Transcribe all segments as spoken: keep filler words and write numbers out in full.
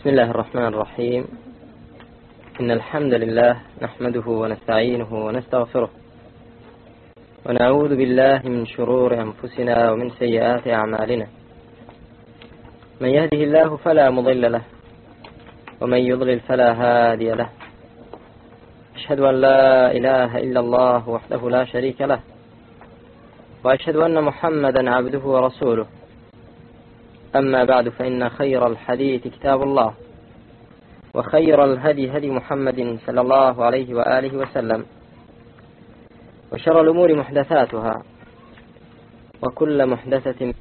بسم الله الرحمن الرحيم. إن الحمد لله نحمده ونستعينه ونستغفره ونعوذ بالله من شرور أنفسنا ومن سيئات أعمالنا. من يهده الله فلا مضل له ومن يضلل فلا هادي له. أشهد أن لا إله إلا الله وحده لا شريك له، وأشهد أن محمدا عبده ورسوله. أما بعد، فإن خير الحديث كتاب الله، وخير الهدي هدي محمد صلى الله عليه وآله وسلم، وشر الأمور محدثاتها، وكل محدثة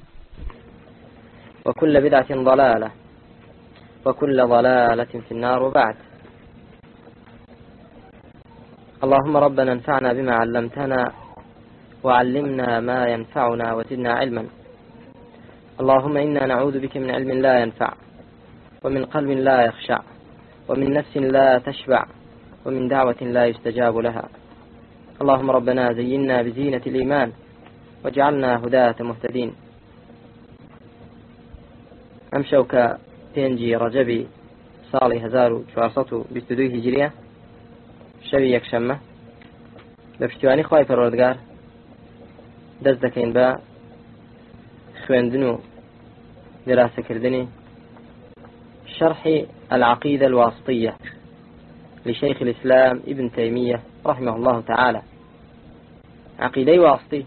وكل بدعة ضلالة، وكل ضلالة في النار. وبعد، اللهم ربنا انفعنا بما علمتنا وعلمنا ما ينفعنا وزدنا علما. اللهم إنا نعوذ بك من علم لا ينفع، ومن قلب لا يخشع، ومن نفس لا تشبع، ومن دعوة لا يستجاب لها. اللهم ربنا زينا بزينة الإيمان واجعلنا هداة مهتدين. أمشوك تنجي رجبي صالي هزار شوارسطو بستدوي هجرية شوي يكشمة بفتواني خواهي فرودگار دست دكين با خويندنو دراسة كردني شرح العقيدة الواسطية لشيخ الإسلام ابن تيمية رحمه الله تعالى. عقيدة واسطي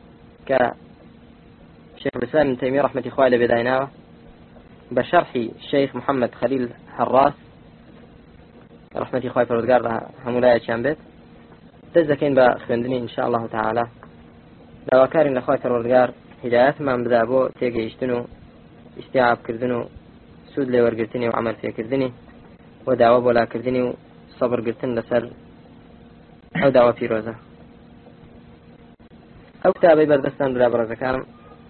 كشيخ الإسلام ابن تيمية رحمة إخوائي بدايناه بشرح الشيخ محمد خليل حراس رحمة إخوائي فرودگار همولاية شامبت تزكين بخويندني إن شاء الله تعالى. دواكارين لأخوائي فرودگار هدايات من بدابو تيجيشتنو استيعاب كردنو سود لي ورقرتني وعمل فيه كردني ودعوة ولا كردني وصبر قرتن لسر أو دعوة في روزة أو كتابي بردستان بلا برزة كان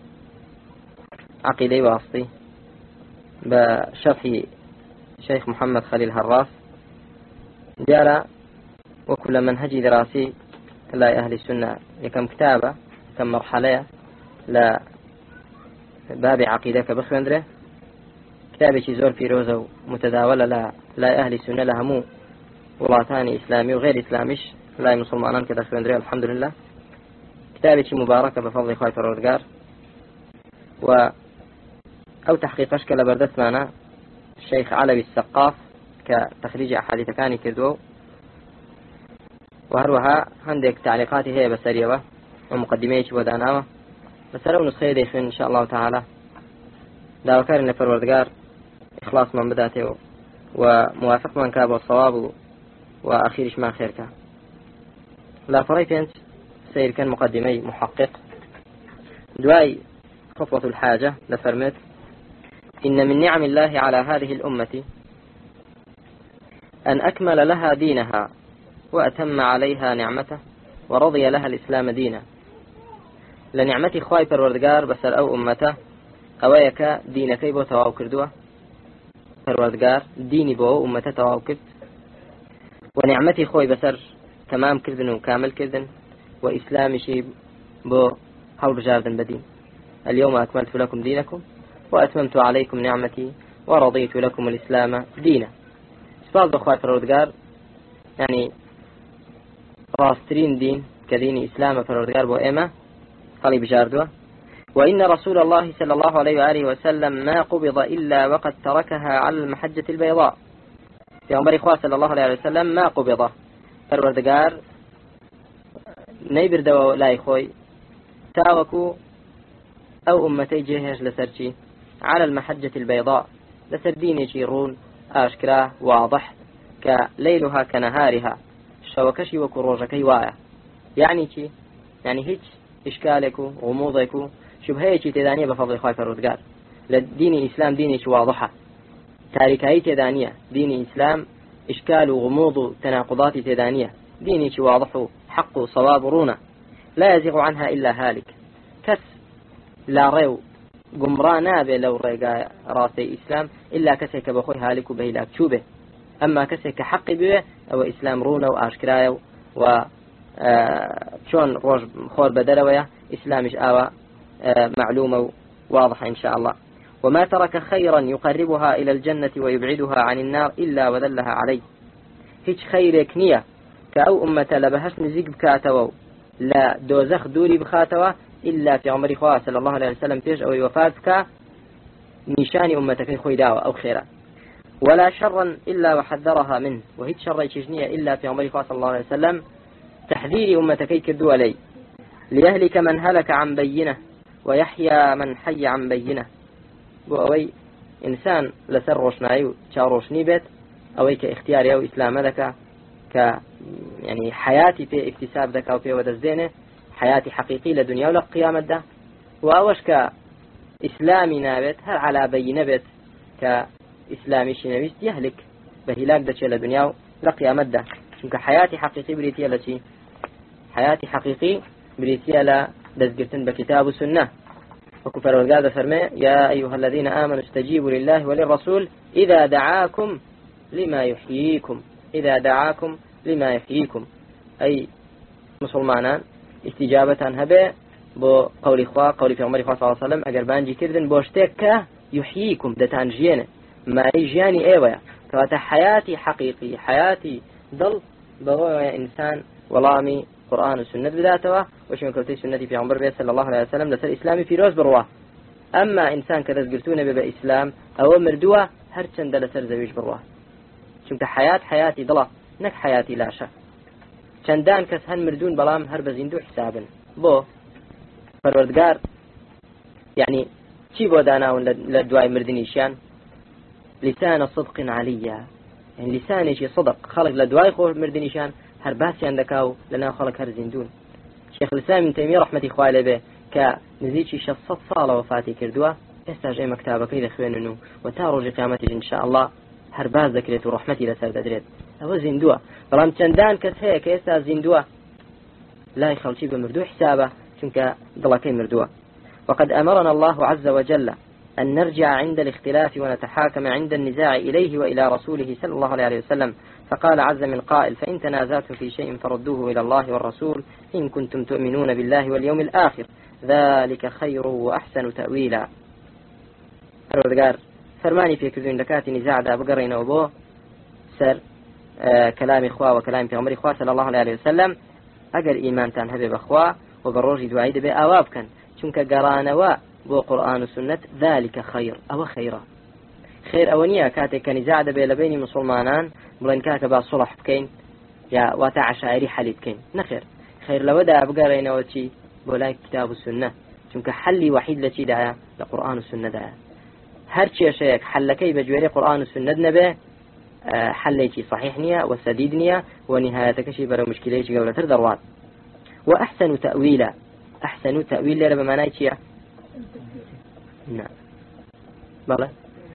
عقيدة واسطي بشرح شيخ محمد خليل حراس جارة وكل منهج دراسي لا أهل السنة كم كتابة كم مرحلة لا باب عقيدة بخوندره كتابة زور في روزة متداولة لا لا أهل السنة لها مو ولاطاني إسلامي وغير إسلاميش لا مسلمانان كده خوندره الحمد لله. كتابة مباركة بفضل إخوة فرودگار و أو تحقيق أشكال بردت معنا الشيخ علوي السقاف كتخريج أحاديث كاني كردو وهروها عندك تعليقاتي هي بسرية ومقدميش وداناوة بس لو نسخة ديخن إن شاء الله تعالى داوكار إن فرودگار إخلاص من بداته وموافق من كاب والصواب وأخيرش ما خيرك. لا فريتنت سير كان مقدمي محقق دواي خطوة الحاجة لفرمت إن من نعم الله على هذه الأمة أن أكمل لها دينها وأتم عليها نعمته ورضي لها الإسلام دينا. لنعمتي خواي پروردگار بسر أو أمته أويك دينكي بو تواو كردوه پروردگار ديني بو أمته تواو كرد ونعمتي خواي بسر تمام كردن وكامل كردن وإسلامي شي بو حول بجاردن بدين. اليوم أكملت لكم دينكم وأتممت عليكم نعمتي ورضيت لكم الإسلام دينا. سباز بخواي پروردگار يعني راسترين دين كدين إسلام پروردگار بو إما قال بجاردوه. وإن رسول الله صلى الله عليه وآله وسلم ما قبض إلا وقد تركها على المحجة البيضاء. في عمر إخوة صلى الله عليه وسلم ما قبض پروردگار نيبر دو لا إخوي تاوكو أو أمتي جهش لسرشي على المحجة البيضاء لسردين يشيرون آشكراه واضح كليلها كنهارها شوكشي وكروجكي وايا. يعني شي يعني هيك إشكالك وغموضك شبهيك تدانية بفضل إخوة فرودگار. لدين الإسلام دينك واضحة تاريكاي تدانية دين الإسلام إشكال وغموض تناقضات تدانية دينك واضح حق صواب رونة لا يزيغ عنها إلا هالك. كس لا ريو قمرا نابي لو ريقا راسي إسلام إلا كسيك بخوي هالك به لا كتوبه. أما كسيك حق به أو إسلام رونة وآشكرايو و شون روج خور بدلوية إسلامش آوى معلومة واضحة إن شاء الله. وما ترك خيرا يقربها إلى الجنة ويبعدها عن النار إلا وذلها عليه. هيج خيرك نية كأو أمة لبهش نزيق بكاتوا لا دوزخ دوري بخاتوا إلا في عمر خواه صلى الله عليه وسلم فيش أو وفاتك نشان أمتك خوي داوة أو خيرا، ولا شرا إلا وحذرها منه، وهيج شر يشجنية إلا في عمر خواه صلى الله عليه وسلم تحذير أمتك كدوا لي ليهلك من هلك عن بينه ويحيى من حي عن بينه. بأوي إنسان لسر روشنايو شاروشني بيت أوي كاختياري أو إسلام ذكا ك يعني حياتي في اكتساب ذكا وفي ودزينه حياتي حقيقي لدنيا ولا قيامة ده، وأوش كإسلامي نابت هل على بينه بيت كإسلامي شنويست يهلك بهلاك ده شيء لدنيا ولا قيامة ده، شنك حياتي حقيقي بريتيا لشي حياتي حقيقي بريتيا لا دزقرتن بكتاب السنة. وكفر والقادة فرمي يا أيها الذين آمنوا استجيبوا لله وللرسول إذا دعاكم لما يحييكم إذا دعاكم لما يحييكم، أي مسلمانان استجابة هبه بو قول إخوة قول في عمر إخوة صلى الله عليه وسلم أقر بانجي كردن بوشتك يحييكم دتان جينه ما يجياني ايوه كواتا حياتي حقيقي حياتي ضل بهو إنسان ولامي قرآن والسنة بذاته وش من كوتي سنة في عمر بيه صلى الله عليه وسلم لسر إسلامي في روز برواه. أما إنسان كذا قلتونه ببا إسلام أو مردوه هرچند لسر زويج برواه، شمك حياة حياتي ضلا نك حياتي لا شك چندان كس هن مردون بلام هر بزيندو حسابا بو فروردگار يعني چی بو داناون لدواي مردنيشان لسان صدق عليا، يعني لساني شي صدق خلق لدواي خو مردنيشان هر باسي عندكاو لنا خلق هر زندون. شيخ الإسلام ابن تيمية رحمة إخوالي به كنزيشي شصت صالة وفاتي كردوا استاجي مكتابك إذا خويننو وتارج قيامتي إن شاء الله هر باز ذكرت ورحمتي لسر دادريت أو زندوا بلام چندان كس هيك يستا زندوا لا يخلشي بمردو حسابه چونك ضلكي مردوا. وقد أمرنا الله عز وجل أن نرجع عند الاختلاف ونتحاكم عند النزاع إليه وإلى رسوله صلى الله عليه وسلم، فقال عز من قائل فإن تنازعتم في شيء فردوه إلى الله والرسول إن كنتم تؤمنون بالله واليوم الآخر ذلك خير وأحسن تأويلا. الرجال فرماني في كذون دكات نزاع ذا بقرين وبوه سر آه كلام إخوة وكلام في عمر إخوة صلى الله عليه وسلم أجر إيمان تان هبي بأخوة وبروج دعيد بأواب كان شنك قرانوا بو قرآن وسنة ذلك خير أو خيرا خير أونية كاتك كنزاع ذا بين مسلمانان بلين كاك با صلح بكين يا واتع شاعري حليب كين نخير خير لو دا بقرين وشي بولاي كتاب السنة شنك حلي وحيد لشي دعا لقرآن والسنة دعا هر شيء شيء حلكي بجواري قرآن والسنة نبه حليكي صحيح نية وسديد نية ونهايتك شيء برا مشكلة قولة تردروات. وأحسن تأويلا أحسن تأويل لرب معنايتي نعم بلى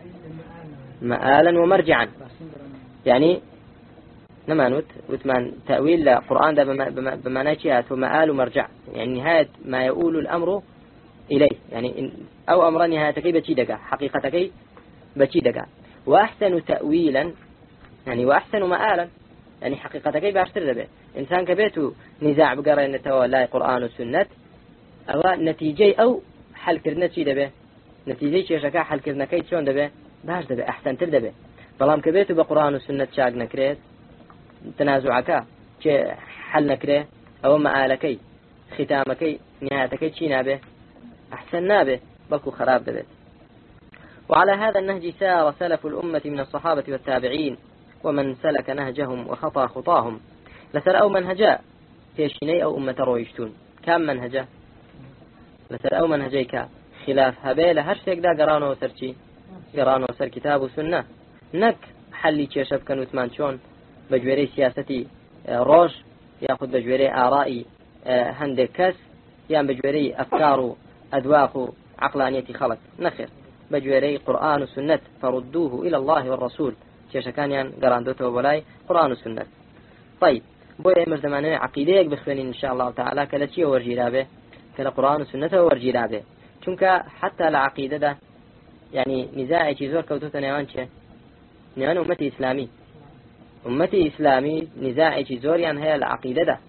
مآلا ومرجعا يعني نمانوت وثمان تأويل القرآن ده بمعنايتي هو مآل ومرجع يعني نهاية ما يقول الأمر إليه يعني أو أمر نهايتك بشي دقا حقيقتك بشي دقا. وأحسن تأويلا يعني وأحسن مآلا يعني حقيقتك باشتر به إنسان كبيته نزاع بقرأ نتوى لا قرآن والسنة أو نتيجة أو حل كرنا شي دبه نتيجة شي شكا حل كرنا كي شون دبه باش دبه أحسن تر دبه بلام كبيته بقرآن والسنة شاق نكريت تنازعك شي حل نكريه أو مآلكي ختامكي نهايتكي شي نابه أحسن نابه بلكو خراب دبه. وعلى هذا النهج سار سلف الأمة من الصحابة والتابعين ومن سلك نهجهم وخطى خطاهم. لسر أو منهجا تيشيني أو أمة رويشتون كم منهجا لسر أو منهجيك خلاف هبيل هرشتك دا قرانو وسرشي قرانو وسر كتاب وسنة نك حلي تشيشب كانوا تمانشون بجويري سياستي روش يأخذ بجويري آرائي هندك كس يان بجويري أفكار أدواق عقلانية خلق نخير بجويري قرآن وسنة فردوه إلى الله والرسول شيشكانيان قراندوته وبلاي قرآن وسنة. طيب بوي مردمانه عقيدة بخوانين إن شاء الله تعالى كلا شيء ورجيرا به كلا قرآن وسنة ورجيرا به چونك حتى العقيدة ده يعني نزاعي چيزور كوتوتا نيوان چه نيوان أمتي إسلامي أمتي إسلامي نزاعي چيزور يعني هي العقيدة ده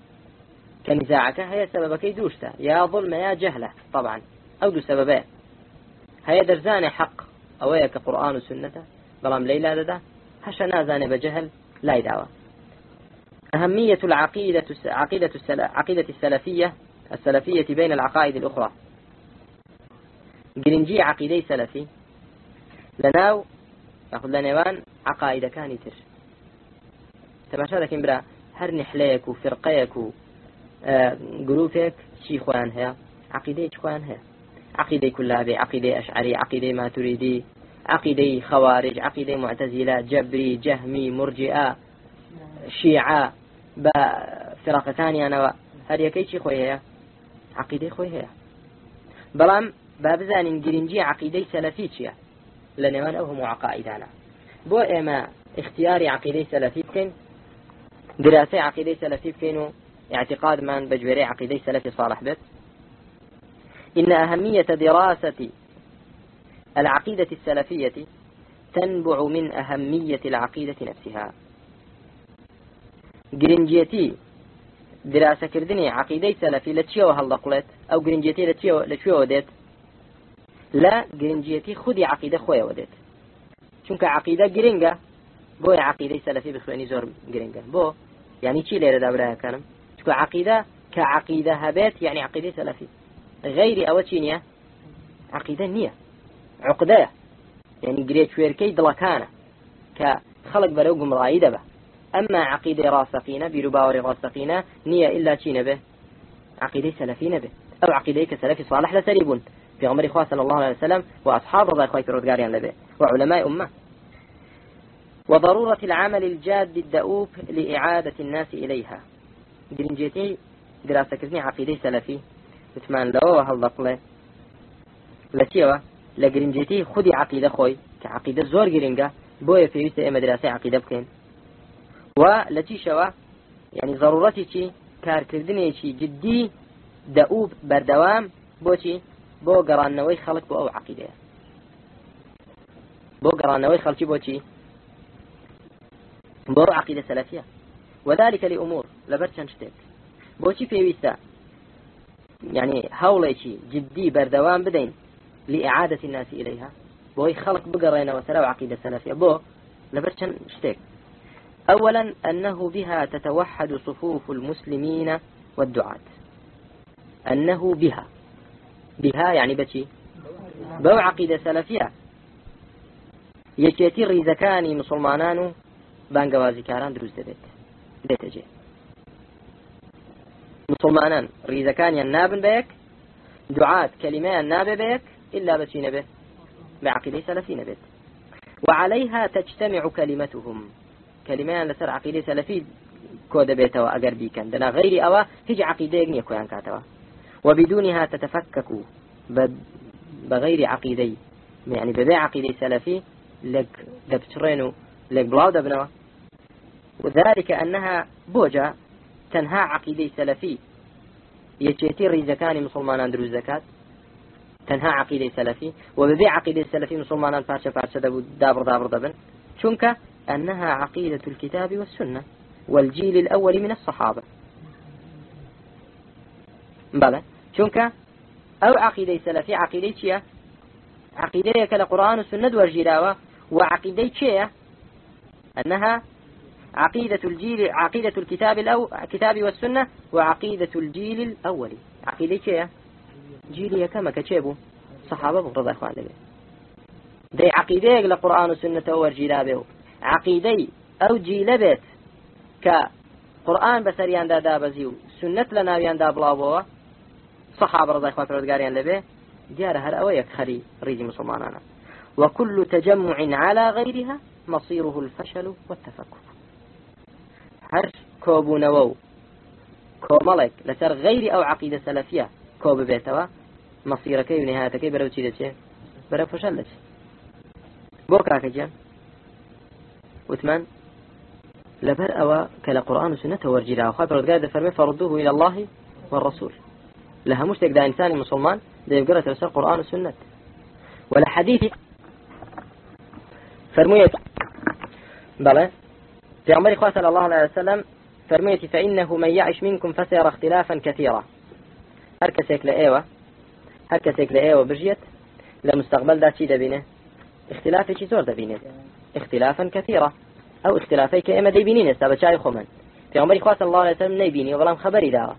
كنزاعك هي سببك دوشتا يا ظلم يا جهلة طبعا أو دو سببين هيا درزاني حق أويك قرآن وسنة بلام ليلة دا هشا نازاني بجهل لا يدعوى. أهمية العقيدة عقيدة عقيدة السلفية السلفية بين العقائد الأخرى. جرنجي عقيدة سلفي لناو يأخذ لنوان عقائد كان تر تماشى لكن برا هر نحليك وفرقيك وجروفك شي خوان هي عقيدة خوان هي عقيدة كلها عقيدة أشعري عقيدة ما تريدي عقيدة خوارج عقيدة معتزلة جبري جهمي مرجئة شيعة بفرقة ثانية أنا هر يكي شي خوي هي عقيدة خوي هي بلام بابزان جرنجي عقيدة سلفي شيا لنوان أوهم عقائدانا بو إما اختياري عقيدة سلفي بكين دراسة عقيدة سلفي بكين اعتقاد من بجوري عقيدة سلفي صالح بس إن أهمية دراسة العقيدة السلفية تنبع من أهمية العقيدة نفسها. جرنجيتي دراسة كردني عقيدة سلفي لتشيو هاللقلت أو جرنجيتي لتشيو لتشيو وديت لا جرنجيتي خذي عقيدة خويا وديت چونك عقيدة جرنجة بو عقيدة سلفي بخواني زور جرنجة بو يعني شي ليرة دابرها كانم چونك عقيدة كعقيدة هبات يعني عقيدة سلفي غير أو تشينيا عقيدة نية عقدة يعني جريت شويركي دلكانة كخلق بروقم رايدة به أما عقيدة راسخينة برباور راسخينة نية إلا تشينة به عقيدة سلفينة به أو عقيدة كسلفي صالح لسريبون في عمر إخوة صلى الله عليه وسلم وأصحاب رضا إخوة الرودقاريان لبه وعلماء أمة. وضرورة العمل الجاد الدؤوب لإعادة الناس إليها. جرنجيتي دراسة كذني عقيدة سلفي بتمان لو هالضقلة لتيوة لجرنجيتي خدي عقيدة خوي كعقيدة زور جرنجة بويا في يوسف إما دراسة عقيدة بكين ولتي شوا يعني ضرورتي شي كار كردني شي جدي دؤوب بردوام بوشي بو قرانوي خلق بو أو عقيدة بو قرانوي خلق بوشي بو عقيدة سلفية وذلك لأمور لبرشان شتك بوشي في ويسا يعني هوليشي جدي بردوام بدين لإعادة الناس إليها بو خلق بقرينا وسلاو عقيدة سلفية بو لبرشان شتك. أولا أنه بها تتوحد صفوف المسلمين والدعاة أنه بها بها يعني بشي بو عقيدة سلفية يكيتي ريزكاني مسلمانانو بانقوازي كاران دروز دبيت بيت جي مسلمانان ريزكاني النابن بيك دعاة كلمة الناب بيك إلا بشي نبه بعقيدة سلفي نبيت. وعليها تجتمع كلمتهم كلمة لسر عقيدة سلفي كود بيتوا أقر بيكن دنا غير أوا هج عقيدة يجني كويان كاتوا وبدونها تتفكك بغير عقيدة يعني ببيع عقيدة سلفي لك دبترينو لك بلاو دبنوا وذلك أنها بوجة تنهى عقيدة سلفي يجيتي ريزكاني مسلمان دروز زكاة تنهى عقيدة سلفي وببيع عقيدة سلفي مسلمان فارشة فارشة دابر دابر دبن شنك أنها عقيدة الكتاب والسنة والجيل الأول من الصحابة بلى شنك أو عقيدة سلفي عقيدة شيء عقيدة كالقرآن والسنة والجلاوة وعقيدة شيء أنها عقيدة الجيل عقيدة الكتاب الأو كتاب والسنة وعقيدة الجيل الأول عقيدة شيء جيلي كما كتشبه صحابة بغض إخوان لبي دي عقيدة للقرآن والسنة والجلاوة عقيدة أو جيل بيت كقرآن بسريان دا دابزيو سنة لناويان دا بلاوة صحابة رضي إخوان الرودقاريان لبي ديار هر أويك خلي ريدي مسلمانانا. وكل تجمع على غيرها مصيره الفشل والتفكك هر كوبو نوو كوملك لسر غير أو عقيدة سلفية كوب بيتوا مصيرك ونهايتك برو تشيدتش برو فشلت بوكا كجان وثمان لبر أوا كلا قرآن وسنة ورجلا وخاطر قاعدة فرمي فردوه إلى الله والرسول لها مشتك دا إنسان مسلمان دا يقرأ تفسير قرآن وسنة ولا حديث فرميت بلى في عمر إخوة صلى الله عليه وسلم فرميت فإنه من يعش منكم فسيرى اختلافا كثيرا هركسك لأيوة هركسك لأيوة بجيت لمستقبل دا شي دبينه اختلافي شي زور دبينه اختلافا كثيرة أو اختلافي كإما ديبينين استابا شاي خمن في عمر إخوة صلى الله عليه وسلم نيبيني وغلام خبري دارا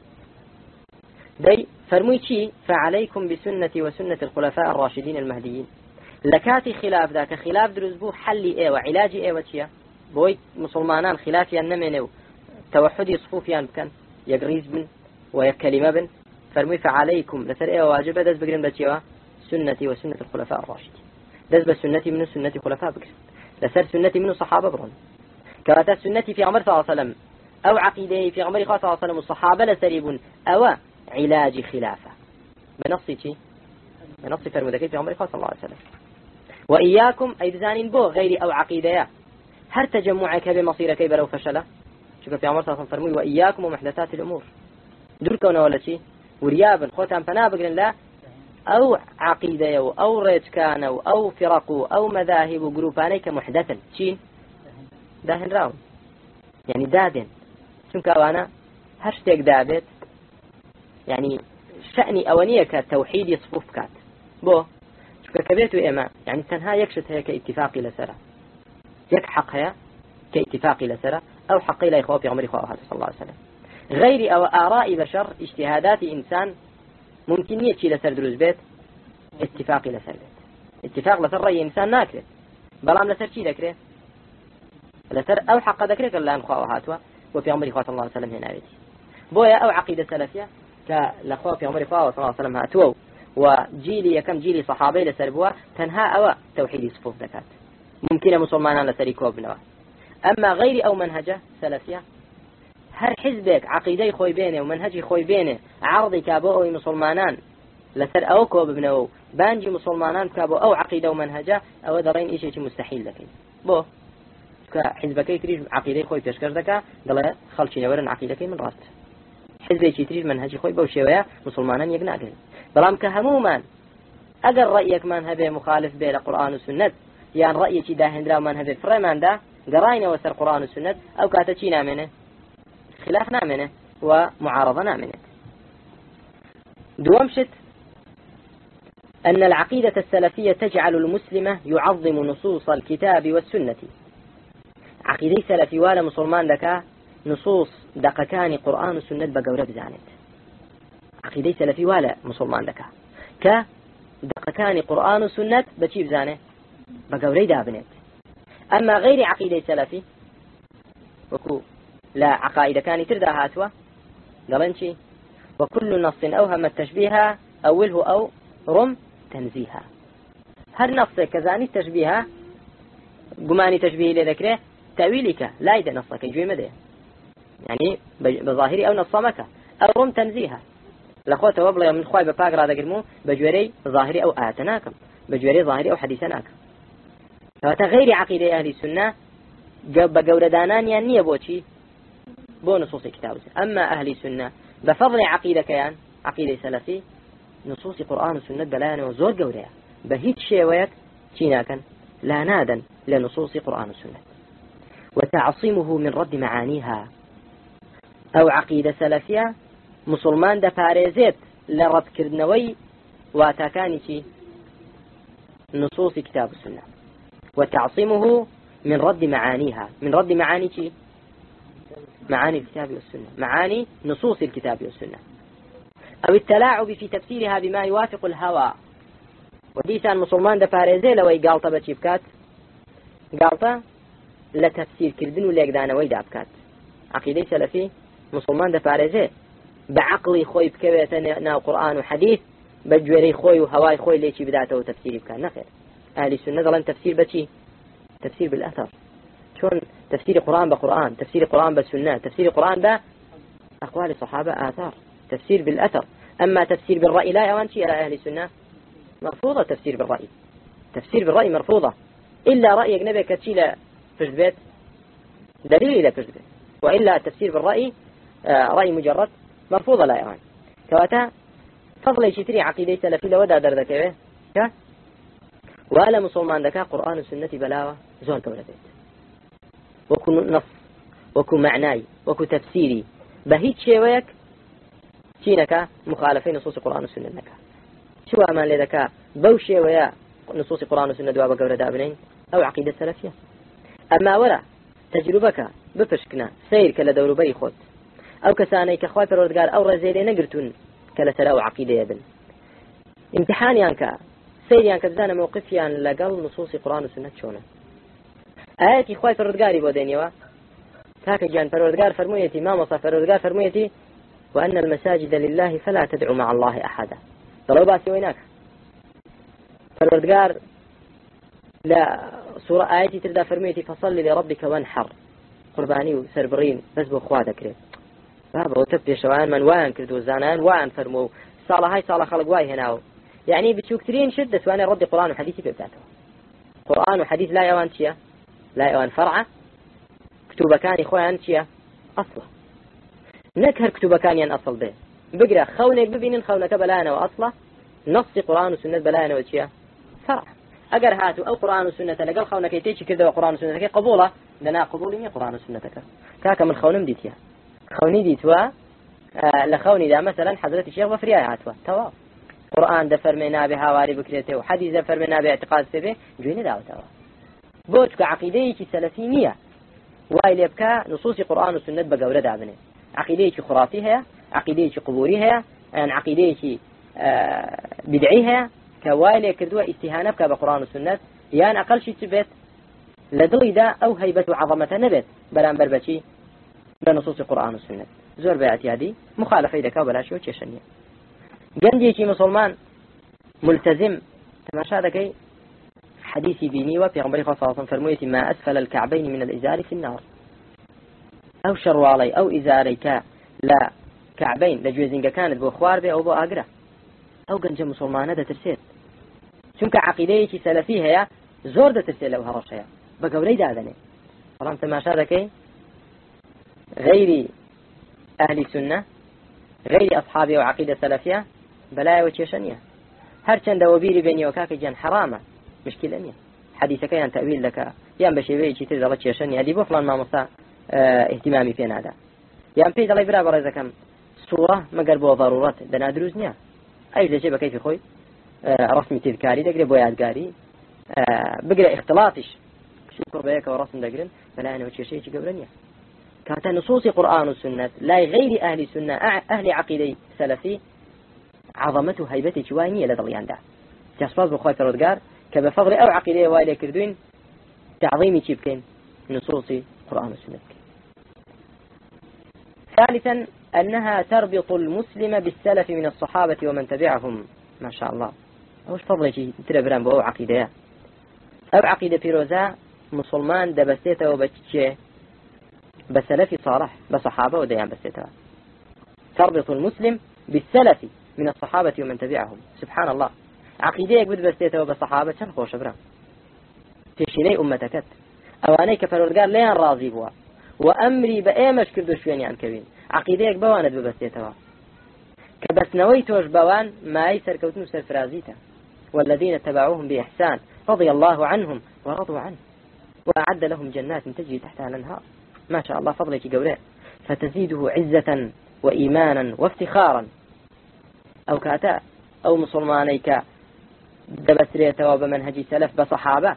دي فرموي شي فعليكم بسنتي وسنة الخلفاء الراشدين المهديين لكاتي خلاف ذاك خلاف درزبو حلي ايه وعلاجي ايه وشيا بوي مسلمانان خلافيا نمينيو توحدي صفوفيان بكن يقريز بن ويكلمة بن فرموي فعليكم لسر ايه واجب دز بقرن بشيوا سنتي وسنة الخلفاء الراشدين دز بسنتي من سنة خلفاء بقرن لسر سنتي من صحابة برون كواتا سنتي في عمر صلى الله عليه وسلم أو عقيدة في عمر صلى الله عليه وسلم الصحابة لسريبون أو علاج خلافة بنصي شيء بنصي فرمو ذكي في عمر صلى الله عليه وسلم وإياكم أي بزانين بو غير أو عقيدة هر تجمعك بمصيرك بلو فشله شوف في عمر صلى الله عليه وسلم فرمو وإياكم ومحدثات الأمور دركونا ولا شيء وريابا خوتان فنابقن لا أو عقيدة أو ريج كانوا أو فرقوا أو مذاهب جروباني كمحدثا شين داهن راون يعني دادن شنك أنا هشتك دابت يعني شأني أولية كتوحيد يصفوف كات بو كبيت وإما يعني تنها يكشت هي كاتفاقي لسرة يك حق هي كاتفاقي لسرة أو حقي لا يخوف عمر إخوة صلى الله عليه وسلم غير أو آراء بشر اجتهادات إنسان ممكن يتشي لسر دروز بيت اتفاقي لسر بيت اتفاق لسر رأي إنسان ناكره بلام لسر شي ذكره لسر أو حق ذكره الله أنخوة هاتوا وفي عمر إخوة صلى الله عليه وسلم هنا بيتي بويا أو عقيدة سلفية كالأخوة في عمر إخوة صلى الله عليه وسلم هاتوا وجيلي كم جيلي صحابي لسربوا تنها أو توحيد صفوف ذكات ممكن مسلمان لسريكوا بنوا أما غير أو منهجة سلفية هر حزبك عقيدة خوي بينه ومنهجي خوي بينه عرضي كابو أو مسلمانان لسر أو كوب بنو بانجي مسلمانان كابو أو عقيدة ومنهجة أو درين إيش شيء مستحيل لكن بو كحزبك يتريج عقيدة خوي تشكر ذكا قال خلشي نورن عقيدة من راست حزبك يتريج منهجي خوي بوشيويا مسلمانان يقنع قل بلام كهمومان أجر رأيك من هبه مخالف بين القرآن والسنة يعني رأيك داهن درا من هبه فرمان ده قراينا وسر القرآن والسنة أو كاتشي نامنه خلاف نامنه ومعارضة نامنه دوامشت أن العقيدة السلفية تجعل المسلمة يعظم نصوص الكتاب والسنة عقيدة سلفي ولا مسلمان دكا نصوص دقكان قرآن والسنة بقورة بزانت عقيدة سلفي ولا مسلمان دكا ك دقكان قرآن والسنة بشي بزانه بقورة دابنت أما غير عقيدة سلفي وكو لا عقائد كان تردى هاتوا قالنشي وكل نص أوهم التشبيه أوله أو رم تنزيها هل نص كذاني التشبيه قماني تشبيه لذكره تأويلك لا يدى نصك جوي مدى يعني بظاهري أو نصامك أو رم تنزيها لأخوة وابلغ من خواهي بفاق رادا قرمو بجوري ظاهري أو آتناكم بجوري ظاهري أو حديثناكم فغير عقيدة أهل السنة بقول دانان يعني نيبوتي بو نصوص كتاب أما أهل السنة بفضل عقيدة كيان عقيدة سلفي نصوص قرآن والسنة بلان وزور قولها بهيت شيويك تيناكا لا نادا لنصوص قرآن والسنة وتعصيمه من رد معانيها أو عقيدة سلفية مسلمان دا باريزيت لرد كردنوي واتاكاني نصوص كتاب السنة وتعصيمه من رد معانيها من رد معاني شيء معاني الكتاب والسنة معاني نصوص الكتاب والسنة أو التلاعب في تفسيرها بما يوافق الهوى وديسان مسلمان دا باريزي لوي قالتا بشيبكات قالتا لتفسير كردن ولا يقدانا ويدا بكات عقيدة سلفي مسلمان دا باريزي بعقلي خوي بكوية ناو قرآن وحديث بجوري خوي وهواي خوي ليشي بداته وتفسيري بكات نخير أهل السنة ظلن تفسير بشي تفسير بالأثر شون تفسير القرآن بقرآن تفسير القرآن بالسنة تفسير القرآن بأقوال الصحابة آثار تفسير بالأثر أما تفسير بالرأي لا يوان شيء على أهل السنة مرفوضة تفسير بالرأي تفسير بالرأي مرفوضة إلا رأي أجنبي كتشيل في البيت دليل إلى في البيت وإلا التفسير بالرأي آه رأي مجرد مرفوضة لا يوان كواتا فضل يشتري عقيدة سلفي لودا دردك به ك ولا مسلمان دكا قرآن والسنة بلاوة زون كولا بيت وكو نص وكو معناي وكو تفسيري بهيت شيويك شينك مخالفين نصوص القرآن والسنة لك شو أمان لذكاء بوشي ويا نصوص قرآن وسنة دوابة قولة دابنين أو عقيدة سلفية. أما ولا تجربك بفشكنا سير كلا دور بي خود أو كساني كخوات الردقار أو رزيلي نقرتون كلا سلاو عقيدة يبن امتحان يانكا سير يانكا بزانا موقفيان لقل نصوص قرآن وسنة شونه آياتي خوات الردقاري بودينيوا تاك جان فالردقار فرمويتي ما مصى فالردقار فرمويتي وأن المساجد لله فلا تدعو مع الله أحدا طلعوا باسي ويناك فالردقار لا سورة آياتي تردى فرميتي فصل لربك وانحر قرباني وسربرين بس بأخواتك ريب بابا وتبتي شوان من وان كردو زانان وان فرمو صالة هاي صالة خلق واي هناو يعني بتشوكترين شدة وانا ردي قرآن وحديثي ببتاته قرآن وحديث لا يوان شيا لا يوان فرعة كتوبة كان إخوان شيا أصلا نكهر كتوبة كان ين أصل به بقرأ خونك ببين خونك بلانا وأصلا نص قرآن وسنة بلانا وشيا فرع أجر هاتوا أو قرآن وسنة لقال خونك يتيجي كذا وقرآن وسنة كي قبوله لنا قبول مي قرآن وسنتك كاك من خونم ديتيا خوني ديتوا آه لخوني دا مثلا حضرة الشيخ وفريا هاتوا توا قرآن ده فرمينا به هواري بكريته وحديث ده فرمينا به اعتقاد سبه جويني داو توا بوتك عقيدة سلفينية وايل يبكى نصوص قرآن وسنة بقولة دابنه عقيدة خرافيها عقيدة قبوريها يعني عقيدة آه بدعيها كوايل يكردوا استهانة بك بقرآن وسنة يعني أقل شيء تبت لدلي دا أو هيبة عظمة نبت بلان بربتي بنصوص القرآن والسنة زور بيعتي هذه مخالفة إذا كابلا شو تشنيه جندي شيء مسلمان ملتزم تماشى ذكي حديثي بيني وفي عمري خاصة فرميتي ما أسفل الكعبين من الإزار في النار أو شروالي أو إزاريك لا كعبين لجوزينك كانت بأخوار بي أو بأقرأ أو جنج مسلمان هذا ترسيت شنك عقيدة سلفية يا زور ده ترسيت لو هرشها بقولي دادني طالما تماشى ذكي غير أهل السنة غير أصحابي وعقيدة سلفية بلايا وتشنية هر چند وبيري بيني وكاك جان حرامة مشكلة نية حديثك يان تأويل لك يان بشي بيجي ترى تشنية دي بفلان ما مصا اه اهتمامي في هذا يان بيد الله يبرا برا كم صورة ما قربوا ضرورات دنا دروزنيا أي لجيبه كيف خوي اه رسمي تذكاري دقري بويات قاري اه بقرا اختلاطش شكر بيك ورسم دقرن بلا أنا وتشي شيء قبلنيا كانت نصوص قرآن والسنة لا غير أهل السنة أهل عقيدة سلفي عظمته هيبته جوانية لدليان ده تصفاز بخوات الردقار كبفضل أو عقيدة وإلى كردوين تعظيمي تشبكين نصوص قرآن والسنة. ثالثا أنها تربط المسلم بالسلف من الصحابة ومن تبعهم ما شاء الله أوش فضلك ترى بران بأو عقيدة أو عقيدة فيروزا مسلمان دبستيته وبتشيه بسلف صالح بصحابة وديان بسيتها تربط المسلم بالسلف من الصحابة ومن تبعهم سبحان الله عقيدة يقبض بسيتها وبصحابة كان خوش برام تشيلي أمتكت أوانيك فالورقار ليان راضي بوا وأمري بأيمش كردو شويني عن كبين عقيدة يقبواند ببسيتها كبس نويتوش بوان ما يسر كوتنو سرفرازيتا والذين اتبعوهم بإحسان رضي الله عنهم ورضوا عنه وأعد لهم جنات تجري تحتها الأنهار ما شاء الله فضلك قوله فتزيده عزة وإيمانا وافتخارا أو كاتا أو مسلمانيك دبسريته وبمنهج سلف بصحابة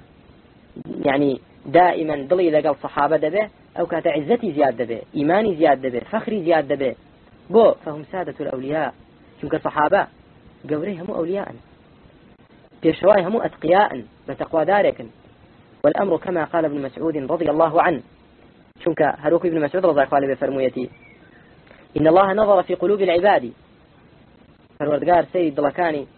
يعني دائما ضلي لقل صحابة دبه أو كاتا عزتي زيادة به إيماني زيادة به فخري زيادة به بو فهم سادة الأولياء شنك صحابة قوله هم أولياء بيشواي هم أتقياء بتقوى دارك والأمر كما قال ابن مسعود رضي الله عنه شنك هروك ابن مسعود رضي الله عنه بفرميتي إن الله نظر في قلوب العباد فالوردقار سيد ضلكاني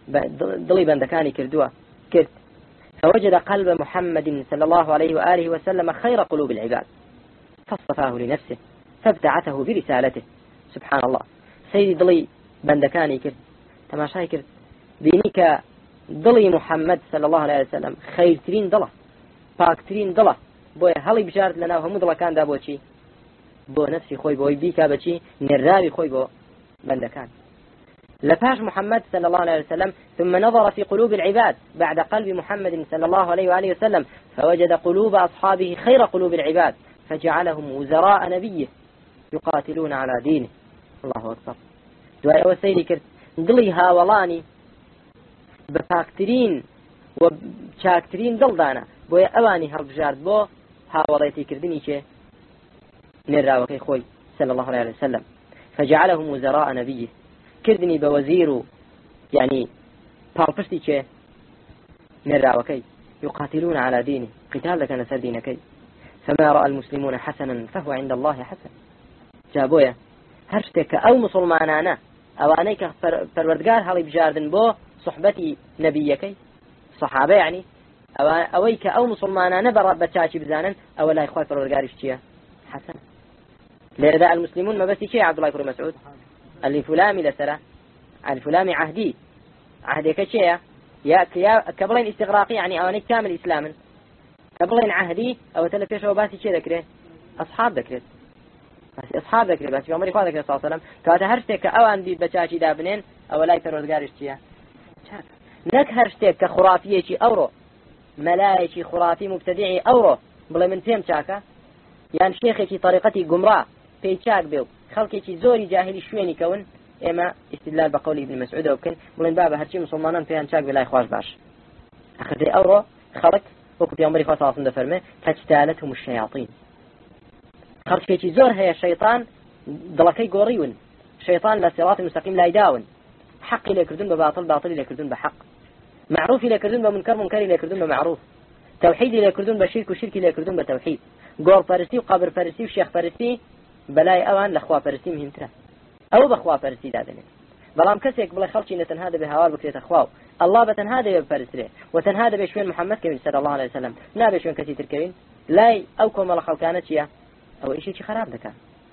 ضلي بندكاني كردوه كرد فوجد قلب محمد صلى الله عليه وآله وسلم خير قلوب العباد فاصطفاه لنفسه فابتعثه برسالته سبحان الله سيد ضلي بندكاني كرد تماشاي كرد بينيك ضلي محمد صلى الله عليه وسلم خير ترين ضله باكترين ضله بۆیە هەڵی بژارد لەناو هەموو دڵەکاندا بۆچی بۆ نفسی خۆی بۆی بیکا بەچی نێراوی خۆی بۆ بەندەکان لپاش محمد صلى الله عليه وسلم ثم نظر في قلوب العباد بعد قلب محمد صلى الله عليه وآله وسلم فوجد قلوب أصحابه خير قلوب العباد فجعلهم وزراء نبيه يقاتلون على دينه الله أكبر دعاء وسيري كرت دلي هاولاني بفاكترين وشاكترين دلدانا بويا أواني هربجارد بو هاوضيتي كردني شيء نراوكي خوي صلى الله عليه وسلم فجعلهم وزراء نبيه كردني بوزير يعني بالفستي شيء نراوكي يقاتلون على دينه قتال لك نسر دينكي فما رأى المسلمون حسنا فهو عند الله حسن جابويا هرشتك أو مسلمانانا أو أنيك فروردقار هالي بجاردن بو صحبتي نبيكي صحابة يعني أو أويك أو مسلمانانا برا بتشاشي بزانا أو لا إخوة فروردقار اشتيا حسن لذا المسلمون ما بس شيء عبد الله بن مسعود اللي فلامي لسرة الفلامي عهدي عهدك شيء يا قبلين استغراقي يعني أو أنيك كامل إسلاما قبلين عهدي أو تلفيش وباسي شيء ذكره أصحاب ذكره بس أصحاب ذكره بس في عمر إخوة ذكره صلى الله عليه وسلم كواتا هرشتك أو أن بتشاشي دابنين أو لا يفرودقار اشتيا نك هرشتك كخرافية شي أورو ملايشي خرافي مبتدعي أورو بلا من تيم شاكا يعني شيخي طريقتي قمراء بيتشاك بيو خلقي زوري جاهلي شويني كون إما استدلال بقول ابن مسعود وكن بلين بابا هرشي مسلمانان فيها شاك بلا إخواش باش أخذ أورو خلق وقت يوم مريخ وصاصن دفرمه فاجتالتهم الشياطين خلق شي زور هي الشيطان ضلكي قوريون شيطان لا صراط مستقيم لا يداون حق إلى كردون بباطل باطل إلى كردون بحق معروف إلى كردون بمنكر منكر إلى كردون بمعروف توحيد إلى كردون بشرك وشرك إلى كردون بتوحيد قول فارسي وقبر فارسي وشيخ فارسي بلاي أوان لأخوة فارسي مهمترا أو بأخوة فارسي دادني بلام كسيك بلا خلشي نتنهاد بهوار بكريت أخواه الله بتنهاد بفارسي وتنهاد بشوين محمد كبير صلى الله عليه وسلم لا بشوين كثير كبير لا أو كوم الله خلقانت يا أو إيش شيء خراب ذكا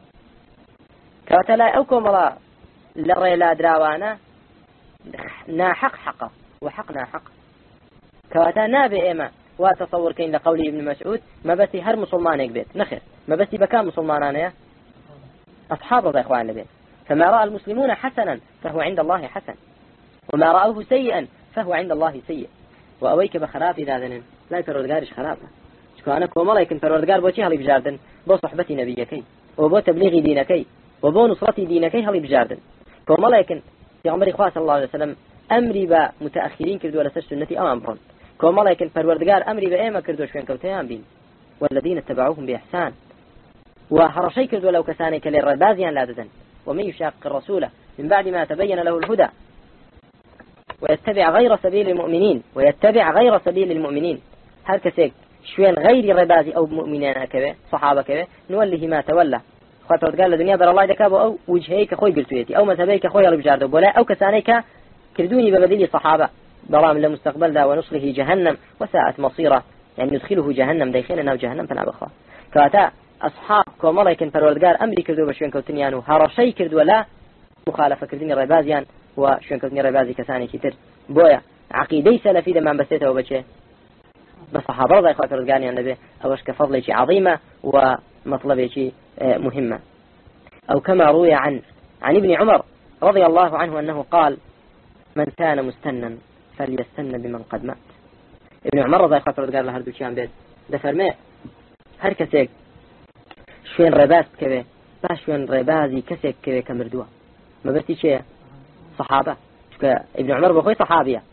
كاتلا أو كوم الله لري لا دراوانا ناحق حقه وحق ناحق كواتا نابي إما وتصور كين لقولي ابن مسعود ما بس هر مسلمان يقبل نخير ما بس بكام مسلمان يا أصحاب الإخوان البيت فما رأى المسلمون حسنا فهو عند الله حسن وما رأوه سيئا فهو عند الله سيء وأويك بخراب إذا ذنن لا يفرودقارش خرابه شكو أنا كومالا يكن فرودقار بوشي هلي بجاردن بو صحبتي نبيكي وبو تبليغي دينكي وبو نصرتي دينكي هلي بجاردن كومالا يكن في عمر إخوة صلى الله عليه وسلم أمري با متأخرين كردوا على سر سنتي أمام برون كومالا يكن فروردقار أمري بأيما كردوا شوين كوتيان بين والذين اتبعوهم بإحسان وهرشي كردوا لو كسانيك للربازيان لا دزن ومن يشاق الرسول من بعد ما تبين له الهدى ويتبع غير سبيل المؤمنين ويتبع غير سبيل المؤمنين هل كسيك شوين غير ربازي أو مؤمنين كذا صحابة كذا نوله ما تولى خاطر قال الدنيا بر الله دكابو أو وجهيك خوي قلتويتي أو مذهبيك خوي البجاردو ولا أو كسانيك كردوني ببديل صحابة برام لمستقبل ذا ونصله جهنم وساءت مصيره يعني يدخله جهنم داخلنا وجهنم فلا بخوا كاتا أصحاب كومالا كن فروردقار أمري كردو بشوين كوتنيانو هرشي كردو ولا مخالفة كردني ربازيان وشوين كوتني ربازي كساني كتر بويا عقيدي سلفي دمان بسيته وبشي بصحابة رضا إخوة رزقاني النبي أوش كفضل شيء عظيمة ومطلب شيء مهمة أو كما روي عن عن ابن عمر رضي الله عنه أنه قال من كان مستنا فليستن بمن قد مات. ابن عمر رضي الله عنه قال له هردو شيئا بيت دفر ماء هر كسيك شوين رباز كبه باش شوين ربازي كسيك كبه كمردوه ما بس شيء صحابة ابن عمر بخوي صحابية